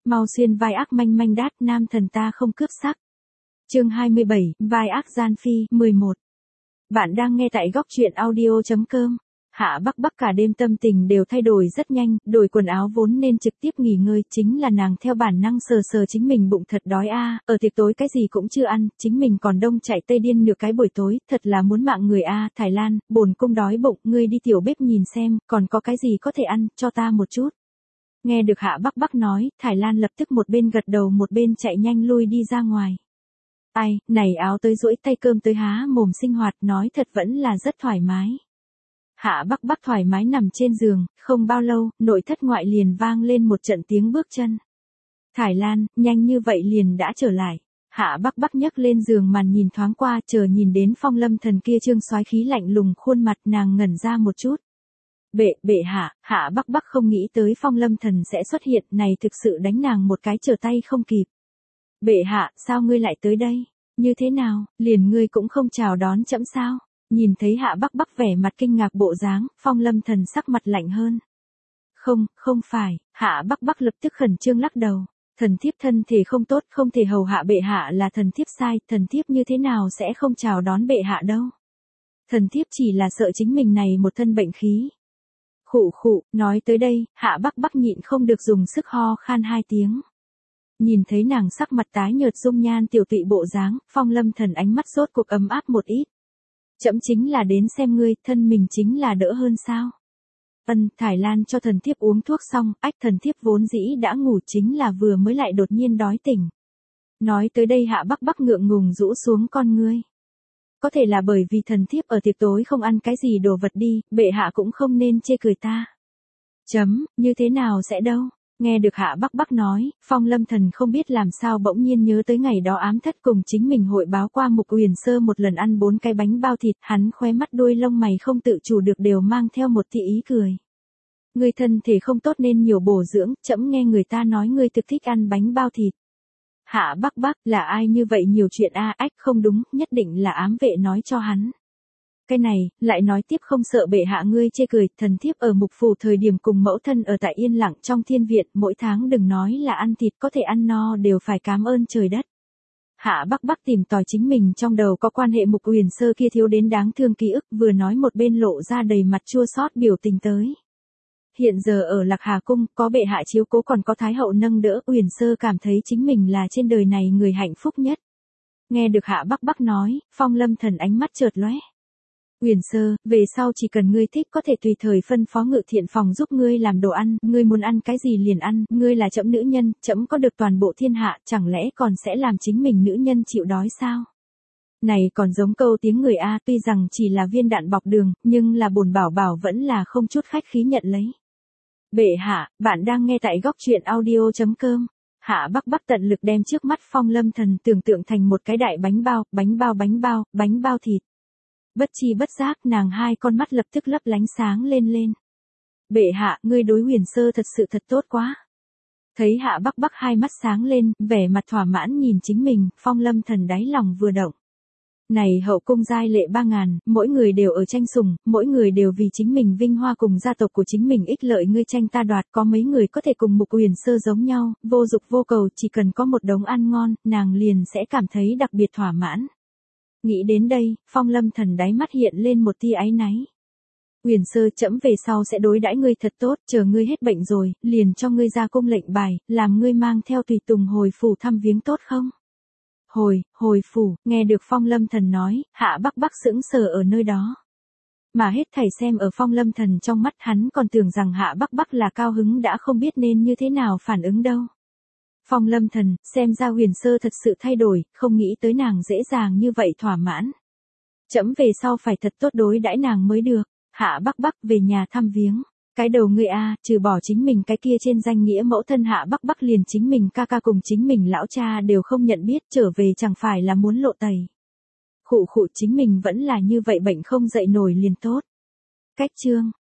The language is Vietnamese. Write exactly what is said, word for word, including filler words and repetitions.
Mau xuyên vai ác manh manh đát, nam thần ta không cướp sắc. Chương hai mươi bảy, vai ác gian phi, mười một. Bạn đang nghe tại góc truyện audio chấm com. Hạ Bắc Bắc cả đêm tâm tình đều thay đổi rất nhanh, đổi quần áo vốn nên trực tiếp nghỉ ngơi, chính là nàng theo bản năng sờ sờ chính mình bụng thật đói a, ở tiệc tối cái gì cũng chưa ăn, chính mình còn đông chạy tây điên nửa cái buổi tối, thật là muốn mạng người a, Thái Lan, bổn cung đói bụng, ngươi đi tiểu bếp nhìn xem, còn có cái gì có thể ăn, cho ta một chút. Nghe được Hạ Bắc Bắc nói, Thái Lan lập tức một bên gật đầu một bên chạy nhanh lui đi ra ngoài. Ai, này áo tới duỗi tay cơm tới há mồm sinh hoạt, nói thật vẫn là rất thoải mái. Hạ Bắc Bắc thoải mái nằm trên giường, không bao lâu, nội thất ngoại liền vang lên một trận tiếng bước chân. Thái Lan, nhanh như vậy liền đã trở lại. Hạ Bắc Bắc nhấc lên giường màn nhìn thoáng qua, chờ nhìn đến Phong Lâm Thần kia trương soái khí lạnh lùng khuôn mặt, nàng ngẩn ra một chút. Bệ, bệ hạ, Hạ Bắc Bắc không nghĩ tới Phong Lâm Thần sẽ xuất hiện, này thực sự đánh nàng một cái trở tay không kịp. Bệ hạ, sao ngươi lại tới đây? Như thế nào, liền ngươi cũng không chào đón trẫm sao? Nhìn thấy Hạ Bắc Bắc vẻ mặt kinh ngạc bộ dáng, Phong Lâm Thần sắc mặt lạnh hơn. Không, không phải, Hạ Bắc Bắc lập tức khẩn trương lắc đầu. Thần thiếp thân thể không tốt, không thể hầu hạ bệ hạ là thần thiếp sai, thần thiếp như thế nào sẽ không chào đón bệ hạ đâu. Thần thiếp chỉ là sợ chính mình này một thân bệnh khí. Khụ khụ, nói tới đây, Hạ Bắc Bắc nhịn không được dùng sức ho khan hai tiếng. Nhìn thấy nàng sắc mặt tái nhợt dung nhan tiểu tụy bộ dáng, Phong Lâm Thần ánh mắt rốt cuộc ấm áp một ít. Trẫm chính là đến xem ngươi, thân mình chính là đỡ hơn sao? Ân, Thái Lan cho thần thiếp uống thuốc xong, ách thần thiếp vốn dĩ đã ngủ chính là vừa mới lại đột nhiên đói tỉnh. Nói tới đây Hạ Bắc Bắc ngượng ngùng rũ xuống con ngươi. Có thể là bởi vì thần thiếp ở tiệc tối không ăn cái gì đồ vật đi, bệ hạ cũng không nên chê cười ta. Chấm, như thế nào sẽ đâu? Nghe được Hạ Bắc Bắc nói, Phong Lâm Thần không biết làm sao bỗng nhiên nhớ tới ngày đó ám thất cùng chính mình hội báo qua Mục Uyển Sơ một lần ăn bốn cái bánh bao thịt, hắn khóe mắt đuôi lông mày không tự chủ được đều mang theo một tia ý cười. Người thân thể không tốt nên nhiều bổ dưỡng, trẫm nghe người ta nói ngươi thực thích ăn bánh bao thịt. Hạ Bắc Bắc, là ai như vậy nhiều chuyện a, ách không đúng, nhất định là ám vệ nói cho hắn. Cái này, lại nói tiếp không sợ bệ hạ ngươi chê cười, thần thiếp ở Mục Phủ thời điểm cùng mẫu thân ở tại yên lặng trong thiên viện, mỗi tháng đừng nói là ăn thịt có thể ăn no đều phải cảm ơn trời đất. Hạ Bắc Bắc tìm tòi chính mình trong đầu có quan hệ Mục Uyển Sơ kia thiếu đến đáng thương ký ức, vừa nói một bên lộ ra đầy mặt chua xót biểu tình tới. Hiện giờ ở Lạc Hà Cung, có bệ hạ chiếu cố còn có Thái hậu nâng đỡ, Uyển Sơ cảm thấy chính mình là trên đời này người hạnh phúc nhất. Nghe được Hạ Bắc Bắc nói, Phong Lâm Thần ánh mắt chợt lóe. Uyển Sơ, về sau chỉ cần ngươi thích có thể tùy thời phân phó Ngự Thiện phòng giúp ngươi làm đồ ăn, ngươi muốn ăn cái gì liền ăn, ngươi là trẫm nữ nhân, trẫm có được toàn bộ thiên hạ, chẳng lẽ còn sẽ làm chính mình nữ nhân chịu đói sao? Này còn giống câu tiếng người a, tuy rằng chỉ là viên đạn bọc đường, nhưng là bổn bảo bảo vẫn là không chút khách khí nhận lấy. Bệ hạ, bạn đang nghe tại góc truyện audio chấm com. Hạ Bắc Bắc tận lực đem trước mắt Phong Lâm Thần tưởng tượng thành một cái đại bánh bao, bánh bao bánh bao, bánh bao thịt. Bất chi bất giác nàng hai con mắt lập tức lấp lánh sáng lên lên. Bệ hạ, ngươi đối Uyển Sơ thật sự thật tốt quá. Thấy Hạ Bắc Bắc hai mắt sáng lên, vẻ mặt thỏa mãn nhìn chính mình, Phong Lâm Thần đáy lòng vừa động. Này hậu cung giai lệ ba ngàn, mỗi người đều ở tranh sủng, mỗi người đều vì chính mình vinh hoa cùng gia tộc của chính mình ích lợi ngươi tranh ta đoạt, có mấy người có thể cùng Mục Uyển Sơ giống nhau, vô dục vô cầu, chỉ cần có một đống ăn ngon, nàng liền sẽ cảm thấy đặc biệt thỏa mãn. Nghĩ đến đây, Phong Lâm Thần đáy mắt hiện lên một tia áy náy. Uyển Sơ, trẫm về sau sẽ đối đãi ngươi thật tốt, chờ ngươi hết bệnh rồi, liền cho ngươi ra cung lệnh bài, làm ngươi mang theo tùy tùng hồi phủ thăm viếng tốt không? Hồi, hồi phủ, nghe được Phong Lâm Thần nói, Hạ Bắc Bắc sững sờ ở nơi đó. Mà hết thảy xem ở Phong Lâm Thần trong mắt hắn còn tưởng rằng Hạ Bắc Bắc là cao hứng đã không biết nên như thế nào phản ứng đâu. Phong Lâm Thần, xem ra Uyển Sơ thật sự thay đổi, không nghĩ tới nàng dễ dàng như vậy thỏa mãn. Trẫm về sau phải thật tốt đối đãi nàng mới được. Hạ Bắc Bắc về nhà thăm viếng. Cái đầu ngươi a, trừ bỏ chính mình cái kia trên danh nghĩa mẫu thân Hạ Bắc Bắc liền chính mình ca ca cùng chính mình lão cha đều không nhận biết, trở về chẳng phải là muốn lộ tẩy. Khụ khụ, chính mình vẫn là như vậy bệnh không dậy nổi liền tốt. Cách chương.